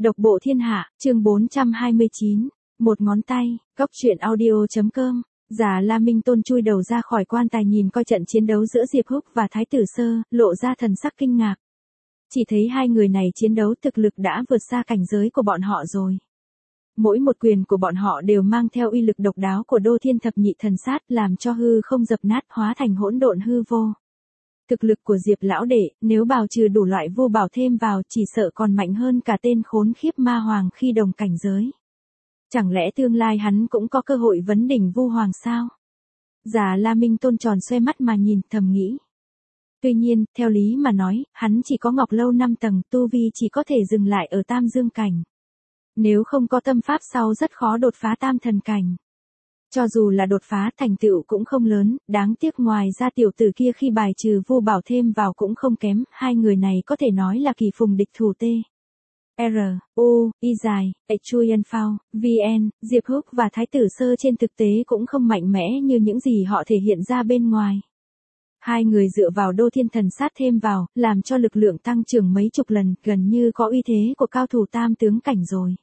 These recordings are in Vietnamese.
Độc bộ thiên hạ, chương 429, một ngón tay, Cóc truyện audio.com. Già La Minh Tôn chui đầu ra khỏi quan tài nhìn coi trận chiến đấu giữa Diệp Húc và Thái tử Sơ, lộ ra thần sắc kinh ngạc. Chỉ thấy hai người này chiến đấu thực lực đã vượt xa cảnh giới của bọn họ rồi. Mỗi một quyền của bọn họ đều mang theo uy lực độc đáo của Đô Thiên Thập Nhị Thần Sát, làm cho hư không dập nát hóa thành hỗn độn hư vô. Thực lực của Diệp lão đệ, nếu bào trừ đủ loại vô bảo thêm vào, chỉ sợ còn mạnh hơn cả tên khốn khiếp ma hoàng khi đồng cảnh giới. Chẳng lẽ tương lai hắn cũng có cơ hội vấn đỉnh vu hoàng sao? Già La Minh Tôn tròn xoe mắt mà nhìn, thầm nghĩ. Tuy nhiên, theo lý mà nói, hắn chỉ có Ngọc Lâu 5 tầng, tu vi chỉ có thể dừng lại ở Tam Dương cảnh. Nếu không có tâm pháp sau rất khó đột phá Tam Thần cảnh. Cho dù là đột phá, thành tựu cũng không lớn, đáng tiếc ngoài ra tiểu tử kia khi bài trừ vô bảo thêm vào cũng không kém, hai người này có thể nói là kỳ phùng địch thủ T. R, U, Y dài, Chuyen Phao, VN, Diệp Húc và Thái tử Sơ trên thực tế cũng không mạnh mẽ như những gì họ thể hiện ra bên ngoài. Hai người dựa vào Đô Thiên Thần Sát thêm vào, làm cho lực lượng tăng trưởng mấy chục lần, gần như có uy thế của cao thủ tam tướng cảnh rồi.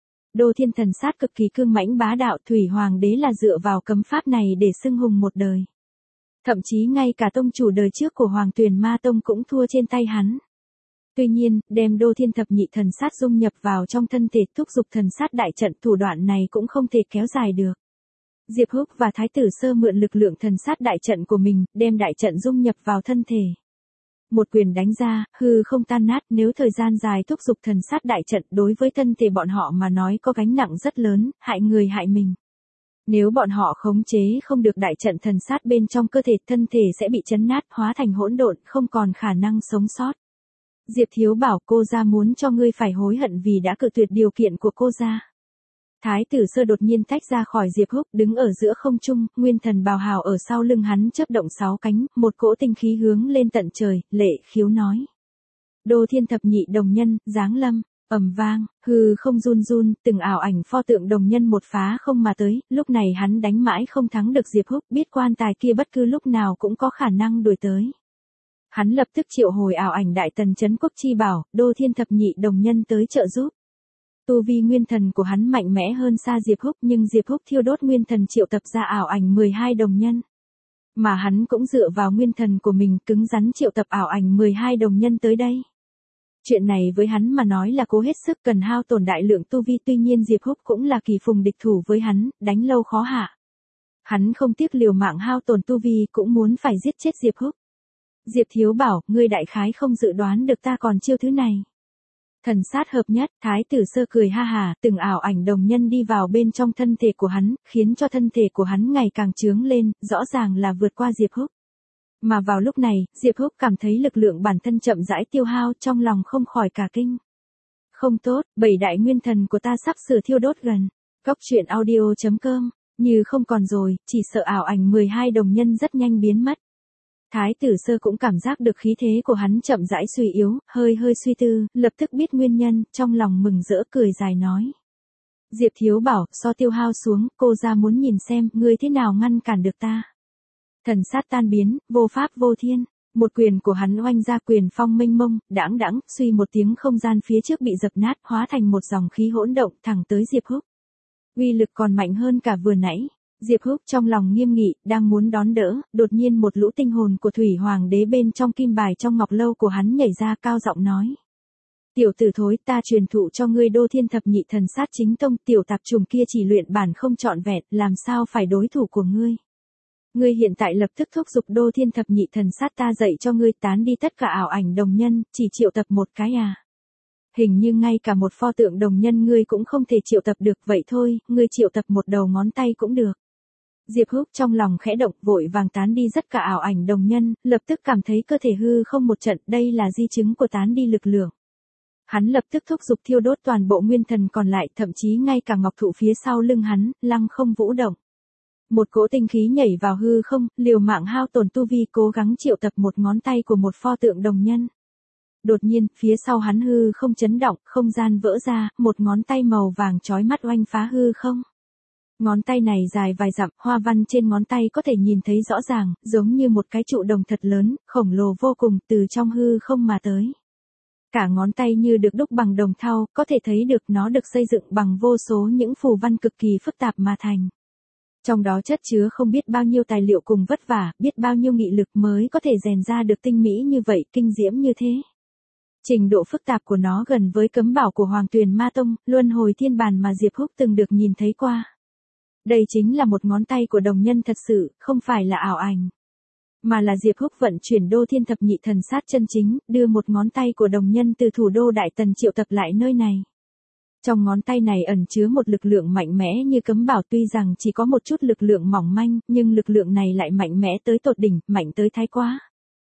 Đô Thiên Thần Sát cực kỳ cương mãnh bá đạo, Thủy Hoàng đế là dựa vào cấm pháp này để xưng hùng một đời. Thậm chí ngay cả tông chủ đời trước của Hoàng Tuyền Ma Tông cũng thua trên tay hắn. Tuy nhiên, đem Đô Thiên Thập Nhị Thần Sát dung nhập vào trong thân thể, thúc giục thần sát đại trận, thủ đoạn này cũng không thể kéo dài được. Diệp Húc và Thái tử Sơ mượn lực lượng thần sát đại trận của mình, đem đại trận dung nhập vào thân thể. Một quyền đánh ra, hư không tan nát, nếu thời gian dài thúc giục thần sát đại trận đối với thân thể bọn họ mà nói có gánh nặng rất lớn, hại người hại mình. Nếu bọn họ khống chế không được đại trận thần sát bên trong cơ thể, thân thể sẽ bị chấn nát, hóa thành hỗn độn, không còn khả năng sống sót. Diệp Thiếu bảo, cô gia muốn cho ngươi phải hối hận vì đã cự tuyệt điều kiện của cô gia. Thái tử Sơ đột nhiên tách ra khỏi Diệp Húc, đứng ở giữa không trung, nguyên thần bào hào ở sau lưng hắn chớp động 6 cánh, một cỗ tinh khí hướng lên tận trời, Lệ Khiếu nói. Đô Thiên Thập Nhị Đồng Nhân, giáng lâm, ầm vang, hư không run run, từng ảo ảnh pho tượng đồng nhân một phá không mà tới, lúc này hắn đánh mãi không thắng được Diệp Húc, biết quan tài kia bất cứ lúc nào cũng có khả năng đuổi tới. Hắn lập tức triệu hồi ảo ảnh đại tần trấn quốc chi bảo, Đô Thiên Thập Nhị Đồng Nhân tới trợ giúp. Tu vi nguyên thần của hắn mạnh mẽ hơn xa Diệp Húc, nhưng Diệp Húc thiêu đốt nguyên thần triệu tập ra ảo ảnh 12 đồng nhân. Mà hắn cũng dựa vào nguyên thần của mình cứng rắn triệu tập ảo ảnh 12 đồng nhân tới đây. Chuyện này với hắn mà nói là cố hết sức, cần hao tổn đại lượng tu vi, tuy nhiên Diệp Húc cũng là kỳ phùng địch thủ với hắn, đánh lâu khó hạ. Hắn không tiếc liều mạng hao tổn tu vi cũng muốn phải giết chết Diệp Húc. Diệp Thiếu bảo, ngươi đại khái không dự đoán được ta còn chiêu thứ này. Thần sát hợp nhất, Thái tử Sơ cười ha hà, từng ảo ảnh đồng nhân đi vào bên trong thân thể của hắn, khiến cho thân thể của hắn ngày càng trướng lên, rõ ràng là vượt qua Diệp Húc. Mà vào lúc này, Diệp Húc cảm thấy lực lượng bản thân chậm rãi tiêu hao, trong lòng không khỏi cả kinh. Không tốt, 7 đại nguyên thần của ta sắp sửa thiêu đốt gần. Cóc truyện audio.com, như không còn rồi, chỉ sợ ảo ảnh 12 đồng nhân rất nhanh biến mất. Thái tử Sơ cũng cảm giác được khí thế của hắn chậm rãi suy yếu, hơi suy tư, lập tức biết nguyên nhân, trong lòng mừng rỡ cười dài nói. Diệp Thiếu bảo, so tiêu hao xuống, cô ra muốn nhìn xem, ngươi thế nào ngăn cản được ta. Thần sát tan biến, vô pháp vô thiên, một quyền của hắn oanh ra, quyền phong mênh mông, đãng đãng, suy một tiếng không gian phía trước bị dập nát, hóa thành một dòng khí hỗn động thẳng tới Diệp Húc. Uy lực còn mạnh hơn cả vừa nãy. Diệp Húc trong lòng nghiêm nghị, đang muốn đón đỡ, đột nhiên một lũ tinh hồn của Thủy Hoàng đế bên trong kim bài trong ngọc lâu của hắn nhảy ra, cao giọng nói. Tiểu tử thối, ta truyền thụ cho ngươi Đô Thiên Thập Nhị Thần Sát chính tông, tiểu tạp trùng kia chỉ luyện bản không trọn vẹn, làm sao phải đối thủ của ngươi. Ngươi hiện tại lập tức thúc giục Đô Thiên Thập Nhị Thần Sát ta dạy cho ngươi, tán đi tất cả ảo ảnh đồng nhân, chỉ triệu tập một cái à. Hình như ngay cả một pho tượng đồng nhân ngươi cũng không thể triệu tập được, vậy thôi, ngươi triệu tập một đầu ngón tay cũng được. Diệp Húc trong lòng khẽ động, vội vàng tán đi tất cả ảo ảnh đồng nhân, lập tức cảm thấy cơ thể hư không một trận, đây là di chứng của tán đi lực lượng. Hắn lập tức thúc giục thiêu đốt toàn bộ nguyên thần còn lại, thậm chí ngay cả ngọc thụ phía sau lưng hắn, lăng không vũ động. Một cỗ tinh khí nhảy vào hư không, liều mạng hao tổn tu vi, cố gắng triệu tập một ngón tay của một pho tượng đồng nhân. Đột nhiên, phía sau hắn hư không chấn động, không gian vỡ ra, một ngón tay màu vàng chói mắt oanh phá hư không. Ngón tay này dài vài dặm, hoa văn trên ngón tay có thể nhìn thấy rõ ràng, giống như một cái trụ đồng thật lớn, khổng lồ vô cùng, từ trong hư không mà tới. Cả ngón tay như được đúc bằng đồng thau, có thể thấy được nó được xây dựng bằng vô số những phù văn cực kỳ phức tạp mà thành. Trong đó chất chứa không biết bao nhiêu tài liệu cùng vất vả, biết bao nhiêu nghị lực mới có thể rèn ra được tinh mỹ như vậy, kinh diễm như thế. Trình độ phức tạp của nó gần với cấm bảo của Hoàng Tuyền Ma Tông, luân hồi thiên bàn mà Diệp Húc từng được nhìn thấy qua. Đây chính là một ngón tay của đồng nhân thật sự, không phải là ảo ảnh. Mà là Diệp Húc vận chuyển đô thiên thập nhị thần sát chân chính, đưa một ngón tay của đồng nhân từ thủ đô Đại Tần triệu tập lại nơi này. Trong ngón tay này ẩn chứa một lực lượng mạnh mẽ như cấm bảo, tuy rằng chỉ có một chút lực lượng mỏng manh, nhưng lực lượng này lại mạnh mẽ tới tột đỉnh, mạnh tới thái quá.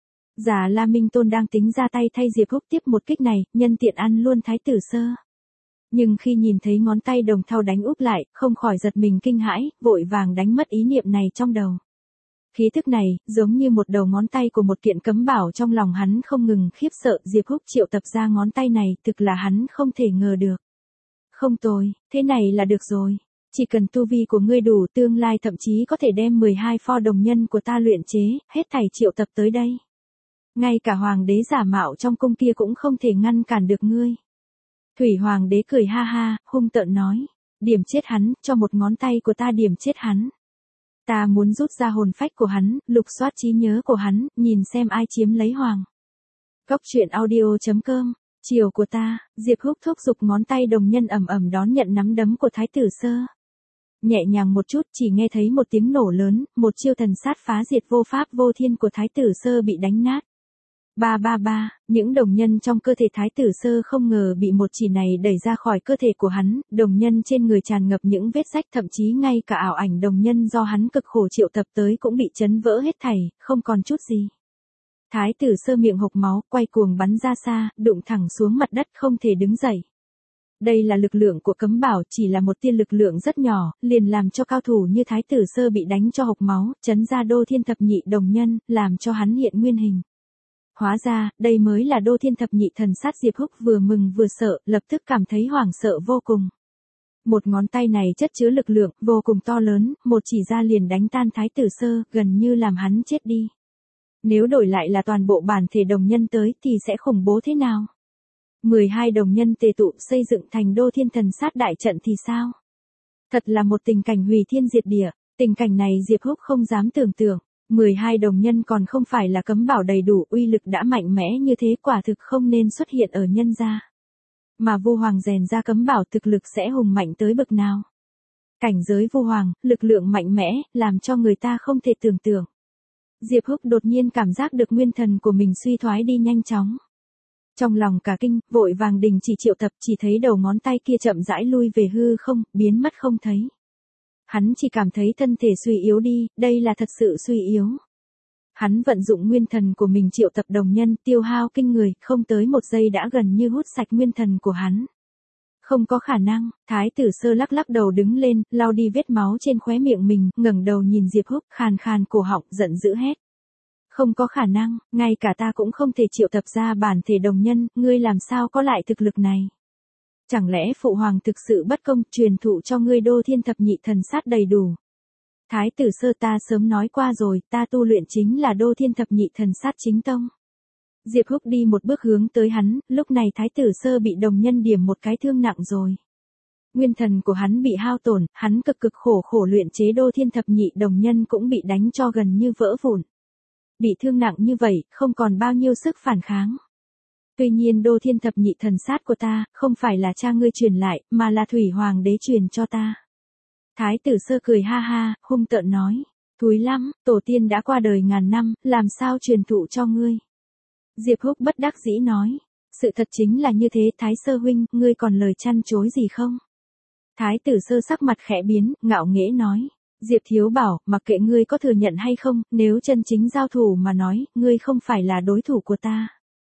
Già La Minh Tôn đang tính ra tay thay Diệp Húc tiếp một kích này, nhân tiện ăn luôn Thái Tử Sơ. Nhưng khi nhìn thấy ngón tay đồng thau đánh úp lại, không khỏi giật mình kinh hãi, vội vàng đánh mất ý niệm này trong đầu. Khí thức này, giống như một đầu ngón tay của một kiện cấm bảo, trong lòng hắn không ngừng khiếp sợ. Diệp Húc triệu tập ra ngón tay này, thực là hắn không thể ngờ được. Không tồi, thế này là được rồi. Chỉ cần tu vi của ngươi đủ, tương lai thậm chí có thể đem 12 pho đồng nhân của ta luyện chế, hết thảy triệu tập tới đây. Ngay cả hoàng đế giả mạo trong cung kia cũng không thể ngăn cản được ngươi. Thủy hoàng đế cười ha ha, hung tợn nói. Điểm chết hắn, cho một ngón tay của ta điểm chết hắn. Ta muốn rút ra hồn phách của hắn, lục soát trí nhớ của hắn, nhìn xem ai chiếm lấy hoàng. Cốc truyện audio.com. Chiều của ta, Diệp Húc thúc giục ngón tay đồng nhân ầm ầm đón nhận nắm đấm của Thái Tử Sơ. Nhẹ nhàng một chút, chỉ nghe thấy một tiếng nổ lớn, một chiêu thần sát phá diệt vô pháp vô thiên của Thái Tử Sơ bị đánh nát. Ba ba ba, những đồng nhân trong cơ thể Thái Tử Sơ không ngờ bị một chỉ này đẩy ra khỏi cơ thể của hắn, đồng nhân trên người tràn ngập những vết rách, thậm chí ngay cả ảo ảnh đồng nhân do hắn cực khổ triệu tập tới cũng bị chấn vỡ hết thảy, không còn chút gì. Thái Tử Sơ miệng hộc máu, quay cuồng bắn ra xa, đụng thẳng xuống mặt đất không thể đứng dậy. Đây là lực lượng của cấm bảo, chỉ là một tia lực lượng rất nhỏ, liền làm cho cao thủ như Thái Tử Sơ bị đánh cho hộc máu, chấn ra đô thiên thập nhị đồng nhân, làm cho hắn hiện nguyên hình. Hóa ra, đây mới là đô thiên thập nhị thần sát. Diệp Húc vừa mừng vừa sợ, lập tức cảm thấy hoảng sợ vô cùng. Một ngón tay này chất chứa lực lượng, vô cùng to lớn, một chỉ ra liền đánh tan Thái Tử Sơ, gần như làm hắn chết đi. Nếu đổi lại là toàn bộ bản thể đồng nhân tới thì sẽ khủng bố thế nào? 12 đồng nhân tề tụ xây dựng thành đô thiên thần sát đại trận thì sao? Thật là một tình cảnh hủy thiên diệt địa, tình cảnh này Diệp Húc không dám tưởng tượng. 12 đồng nhân còn không phải là cấm bảo đầy đủ, uy lực đã mạnh mẽ như thế, quả thực không nên xuất hiện ở nhân gia. Mà Vu Hoàng rèn ra cấm bảo thực lực sẽ hùng mạnh tới bậc nào? Cảnh giới Vu Hoàng, lực lượng mạnh mẽ, làm cho người ta không thể tưởng tượng. Diệp Húc đột nhiên cảm giác được nguyên thần của mình suy thoái đi nhanh chóng. Trong lòng cả kinh, vội vàng đình chỉ triệu tập, chỉ thấy đầu ngón tay kia chậm rãi lui về hư không, biến mất không thấy. Hắn chỉ cảm thấy thân thể suy yếu đi, đây là thật sự suy yếu. Hắn vận dụng nguyên thần của mình triệu tập đồng nhân, tiêu hao kinh người, không tới một giây đã gần như hút sạch nguyên thần của hắn. Không có khả năng. Thái Tử Sơ lắc lắc đầu đứng lên, lau đi vết máu trên khóe miệng mình, ngẩng đầu nhìn Diệp Húc, khàn khàn cổ họng, giận dữ hét. Không có khả năng, ngay cả ta cũng không thể triệu tập ra bản thể đồng nhân, ngươi làm sao có lại thực lực này? Chẳng lẽ Phụ Hoàng thực sự bất công, truyền thụ cho ngươi đô thiên thập nhị thần sát đầy đủ? Thái Tử Sơ, ta sớm nói qua rồi, ta tu luyện chính là đô thiên thập nhị thần sát chính tông. Diệp Húc đi một bước hướng tới hắn, lúc này Thái Tử Sơ bị đồng nhân điểm một cái thương nặng rồi. Nguyên thần của hắn bị hao tổn, hắn cực khổ luyện chế đô thiên thập nhị đồng nhân cũng bị đánh cho gần như vỡ vụn. Bị thương nặng như vậy, không còn bao nhiêu sức phản kháng. Tuy nhiên đô thiên thập nhị thần sát của ta, không phải là cha ngươi truyền lại, mà là Thủy Hoàng đế truyền cho ta. Thái Tử Sơ cười ha ha, hung tợn nói. Thúi lắm, tổ tiên đã qua đời ngàn năm, làm sao truyền thụ cho ngươi? Diệp Húc bất đắc dĩ nói. Sự thật chính là như thế, Thái Sơ huynh, ngươi còn lời chăn chối gì không? Thái Tử Sơ sắc mặt khẽ biến, ngạo nghễ nói. Diệp thiếu bảo, mặc kệ ngươi có thừa nhận hay không, nếu chân chính giao thủ mà nói, ngươi không phải là đối thủ của ta.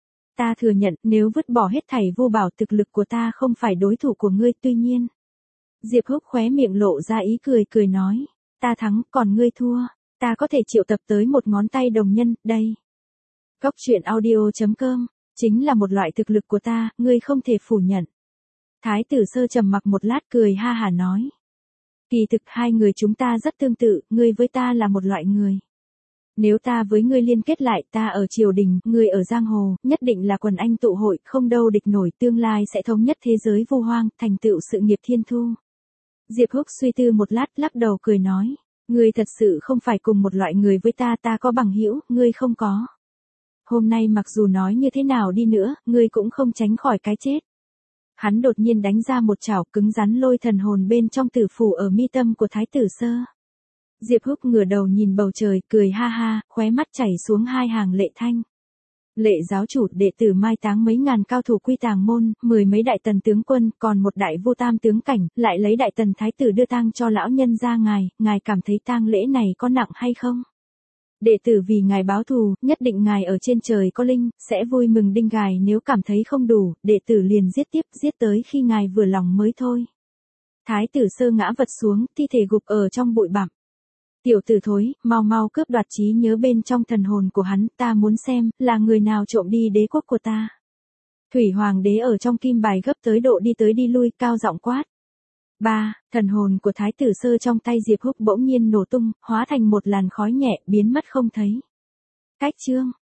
Ta thừa nhận, nếu vứt bỏ hết thảy vô bảo, thực lực của ta không phải đối thủ của ngươi, tuy nhiên. Diệp Húc khóe miệng lộ ra ý cười nói. Ta thắng, còn ngươi thua. Ta có thể triệu tập tới một ngón tay đồng nhân, đây. Cốc truyện audio.com, chính là một loại thực lực của ta, ngươi không thể phủ nhận. Thái Tử Sơ trầm mặc một lát cười ha hả nói. Kỳ thực hai người chúng ta rất tương tự, ngươi với ta là một loại người. Nếu ta với ngươi liên kết lại, ta ở triều đình, ngươi ở giang hồ, nhất định là quần anh tụ hội, không đâu địch nổi, tương lai sẽ thống nhất thế giới vu hoang, thành tựu sự nghiệp thiên thu. Diệp Húc suy tư một lát, lắc đầu cười nói, ngươi thật sự không phải cùng một loại người với ta, ta có bằng hữu, ngươi không có. Hôm nay mặc dù nói như thế nào đi nữa, ngươi cũng không tránh khỏi cái chết. Hắn đột nhiên đánh ra một chảo cứng rắn lôi thần hồn bên trong tử phủ ở mi tâm của Thái tử Sơ. Diệp Húc ngửa đầu nhìn bầu trời, cười ha ha, khóe mắt chảy xuống hai hàng lệ thanh. Lệ giáo chủ, đệ tử mai táng mấy ngàn cao thủ Quy Tàng môn, 10 mấy đại tần tướng quân, còn một đại vu tam tướng cảnh, lại lấy đại tần thái tử đưa tang cho lão nhân gia ngài cảm thấy tang lễ này có nặng hay không? Đệ tử vì ngài báo thù, nhất định ngài ở trên trời có linh, sẽ vui mừng đinh gài, nếu cảm thấy không đủ, đệ tử liền giết tiếp, giết tới khi ngài vừa lòng mới thôi. Thái tử Sơ ngã vật xuống, thi thể gục ở trong bụi bặm. Tiểu tử thối, mau mau cướp đoạt trí nhớ bên trong thần hồn của hắn, ta muốn xem, là người nào trộm đi đế quốc của ta. Thủy Hoàng đế ở trong kim bài gấp tới độ đi tới đi lui, cao giọng quát. Thần hồn của Thái tử Sơ trong tay Diệp Húc bỗng nhiên nổ tung, hóa thành một làn khói nhẹ, biến mất không thấy. Cách chương